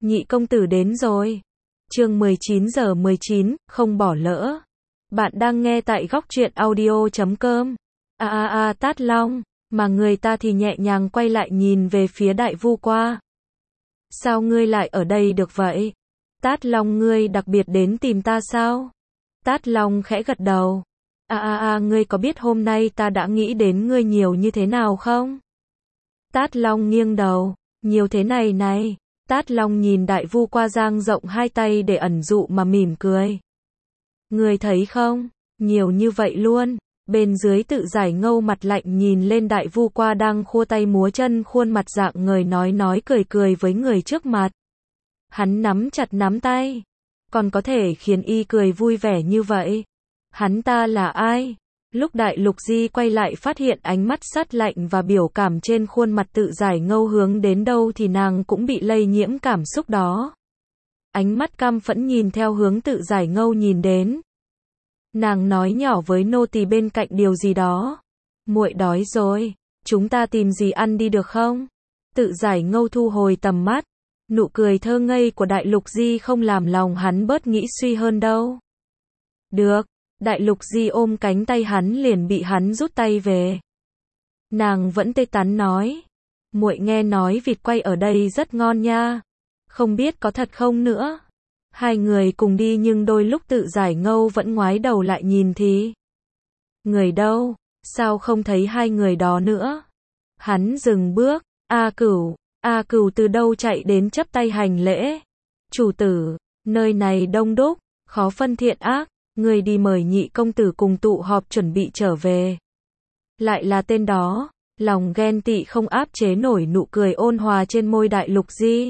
Nhị công tử đến rồi. Chương 19:19, không bỏ lỡ. Bạn đang nghe tại góc truyện audio.com. Tát Long, mà người ta thì nhẹ nhàng quay lại nhìn về phía Đại Vu Qua. Sao ngươi lại ở đây được vậy? Tát Long, ngươi đặc biệt đến tìm ta sao? Tát Long khẽ gật đầu. Ngươi có biết hôm nay ta đã nghĩ đến ngươi nhiều như thế nào không? Tát Long nghiêng đầu. Nhiều thế này này. Tát Long nhìn Đại Vu Qua dang rộng hai tay để ẩn dụ mà mỉm cười. Ngươi thấy không? Nhiều như vậy luôn. Bên dưới Tự Giải Ngâu mặt lạnh nhìn lên Đại Vu Qua đang khua tay múa chân, khuôn mặt dạng người nói cười với người trước mặt. Hắn nắm chặt nắm tay. Còn có thể khiến y cười vui vẻ như vậy. Hắn ta là ai? Lúc Đại Lục Di quay lại phát hiện ánh mắt sắt lạnh và biểu cảm trên khuôn mặt Tự Giải Ngâu hướng đến đâu thì nàng cũng bị lây nhiễm cảm xúc đó. Ánh mắt căm phẫn nhìn theo hướng Tự Giải Ngâu nhìn đến. Nàng nói nhỏ với nô tỳ bên cạnh điều gì đó. Muội đói rồi, chúng ta tìm gì ăn đi được không? Tự Giải Ngâu thu hồi tầm mắt. Nụ cười thơ ngây của Đại Lục Di không làm lòng hắn bớt nghĩ suy hơn đâu. Được. Đại Lục Di ôm cánh tay hắn liền bị hắn rút tay về. Nàng vẫn tê tắn nói. Muội nghe nói vịt quay ở đây rất ngon nha. Không biết có thật không nữa. Hai người cùng đi nhưng đôi lúc Tự Giải Ngâu vẫn ngoái đầu lại nhìn thì. Người đâu? Sao không thấy hai người đó nữa? Hắn dừng bước. A Cửu từ đâu chạy đến chắp tay hành lễ. Chủ tử, nơi này đông đúc, khó phân thiện ác. Người đi mời nhị công tử cùng tụ họp chuẩn bị trở về. Lại là tên đó. Lòng ghen tị không áp chế nổi nụ cười ôn hòa trên môi Đại Lục Di.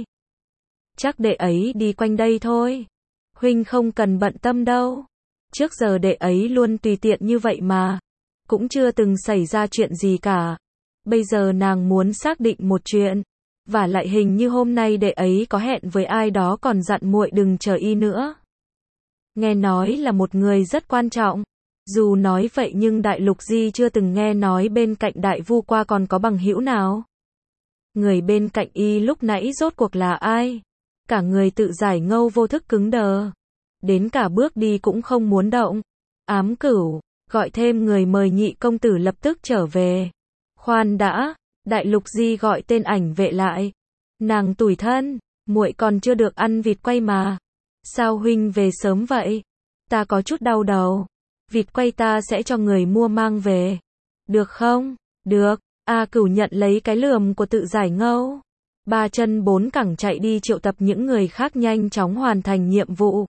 Chắc đệ ấy đi quanh đây thôi. Huynh không cần bận tâm đâu. Trước giờ đệ ấy luôn tùy tiện như vậy mà. Cũng chưa từng xảy ra chuyện gì cả. Bây giờ nàng muốn xác định một chuyện. Và lại hình như hôm nay đệ ấy có hẹn với ai đó, còn dặn muội đừng chờ y nữa. Nghe nói là một người rất quan trọng. Dù nói vậy nhưng Đại Lục Di chưa từng nghe nói bên cạnh Đại Vu Qua còn có bằng hữu nào. Người bên cạnh y lúc nãy rốt cuộc là ai? Cả người Tự Giải Ngâu vô thức cứng đờ. Đến cả bước đi cũng không muốn động. Ám Cửu, gọi thêm người mời nhị công tử lập tức trở về. Khoan đã, Đại Lục Di gọi tên ảnh vệ lại. Nàng tủi thân, muội còn chưa được ăn vịt quay mà. Sao huynh về sớm vậy? Ta có chút đau đầu. Vịt quay ta sẽ cho người mua mang về. Được không? Được. A Cửu nhận lấy cái lườm của Tự Giải Ngâu. Ba chân bốn cẳng chạy đi triệu tập những người khác nhanh chóng hoàn thành nhiệm vụ.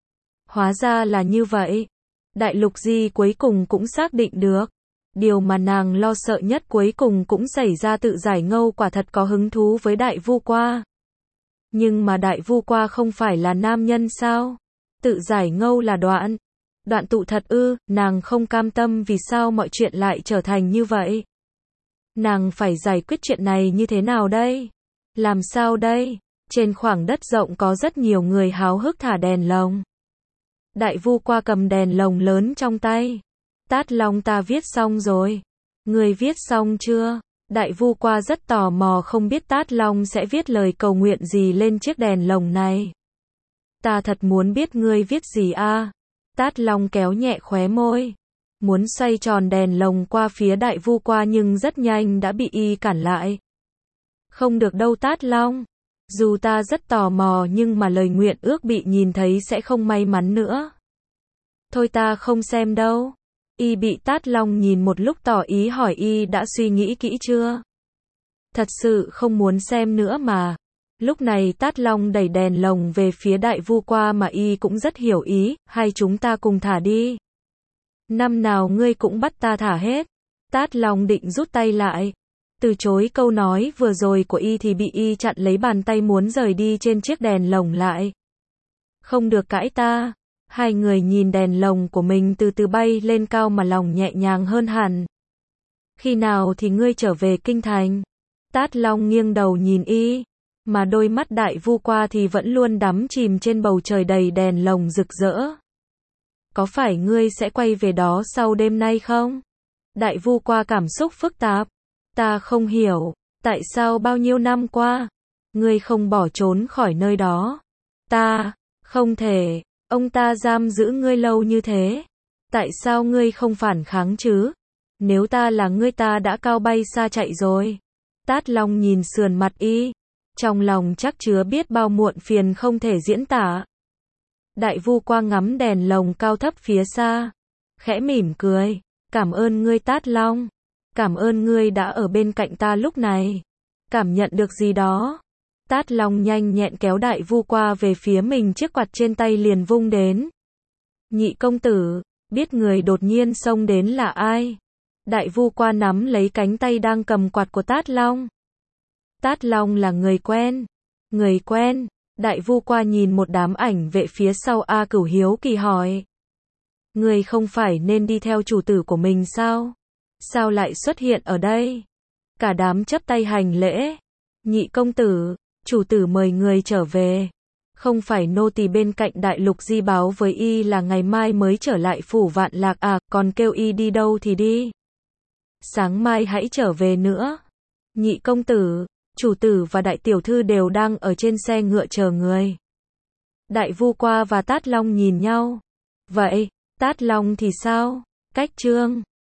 Hóa ra là như vậy. Đại Lục Di cuối cùng cũng xác định được. Điều mà nàng lo sợ nhất cuối cùng cũng xảy ra. Tự Giải Ngâu quả thật có hứng thú với Đại Vu Qua. Nhưng mà Đại Vu Qua không phải là nam nhân sao? Tự Giải Ngâu là Đoạn. Đoạn tụ thật ư? Nàng không cam tâm vì sao mọi chuyện lại trở thành như vậy. Nàng phải giải quyết chuyện này như thế nào đây? Làm sao đây? Trên khoảng đất rộng có rất nhiều người háo hức thả đèn lồng. Đại Vu Qua cầm đèn lồng lớn trong tay. Tát Long, ta viết xong rồi. Người viết xong chưa? Đại Vu Qua rất tò mò không biết Tát Long sẽ viết lời cầu nguyện gì lên chiếc đèn lồng này. Ta thật muốn biết ngươi viết gì a. Tát Long kéo nhẹ khóe môi. Muốn xoay tròn đèn lồng qua phía Đại Vu Qua nhưng rất nhanh đã bị y cản lại. Không được đâu Tát Long. Dù ta rất tò mò nhưng mà lời nguyện ước bị nhìn thấy sẽ không may mắn nữa. Thôi ta không xem đâu. Y bị Tát Long nhìn một lúc tỏ ý hỏi y đã suy nghĩ kỹ chưa. Thật sự không muốn xem nữa mà. Lúc này Tát Long đẩy đèn lồng về phía Đại Vu Qua mà y cũng rất hiểu ý. Hay chúng ta cùng thả đi. Năm nào ngươi cũng bắt ta thả hết. Tát Long định rút tay lại. Từ chối câu nói vừa rồi của y thì bị y chặn lấy bàn tay muốn rời đi trên chiếc đèn lồng lại. Không được cãi ta. Hai người nhìn đèn lồng của mình từ từ bay lên cao mà lòng nhẹ nhàng hơn hẳn. Khi nào thì ngươi trở về kinh thành? Tát Long nghiêng đầu nhìn y. Mà đôi mắt Đại Vu Qua thì vẫn luôn đắm chìm trên bầu trời đầy đèn lồng rực rỡ. Có phải ngươi sẽ quay về đó sau đêm nay không? Đại Vu Qua cảm xúc phức tạp. Ta không hiểu. Tại sao bao nhiêu năm qua, Ngươi không bỏ trốn khỏi nơi đó. Ta, không thể, ông ta giam giữ ngươi lâu như thế. Tại sao ngươi không phản kháng chứ? Nếu ta là ngươi ta đã cao bay xa chạy rồi. Tát Long nhìn sườn mặt y, trong lòng chắc chứa biết bao muộn phiền không thể diễn tả. Đại Vu Quang ngắm đèn lồng cao thấp phía xa, khẽ mỉm cười, cảm ơn ngươi Tát Long, cảm ơn ngươi đã ở bên cạnh ta lúc này. Cảm nhận được gì đó, Tát Long nhanh nhẹn kéo Đại Vu qua về phía mình, chiếc quạt trên tay liền vung đến. Nhị công tử, biết người đột nhiên xông đến là ai? Đại Vu Qua nắm lấy cánh tay đang cầm quạt của Tát Long. Tát Long là người quen. Người quen. Đại Vu Qua nhìn một đám ảnh vệ phía sau A Cửu hiếu kỳ hỏi. Người không phải nên đi theo chủ tử của mình sao? Sao lại xuất hiện ở đây? Cả đám chắp tay hành lễ. Nhị công tử, chủ tử mời người trở về. Không phải nô tỳ bên cạnh Đại Lục Di báo với y là ngày mai mới trở lại phủ Vạn Lạc à, còn kêu y đi đâu thì đi. Sáng mai hãy trở về nữa. Nhị công tử, chủ tử và đại tiểu thư đều đang ở trên xe ngựa chờ người. Đại Vu Qua và Tát Long nhìn nhau. Vậy, Tát Long thì sao? Cách chương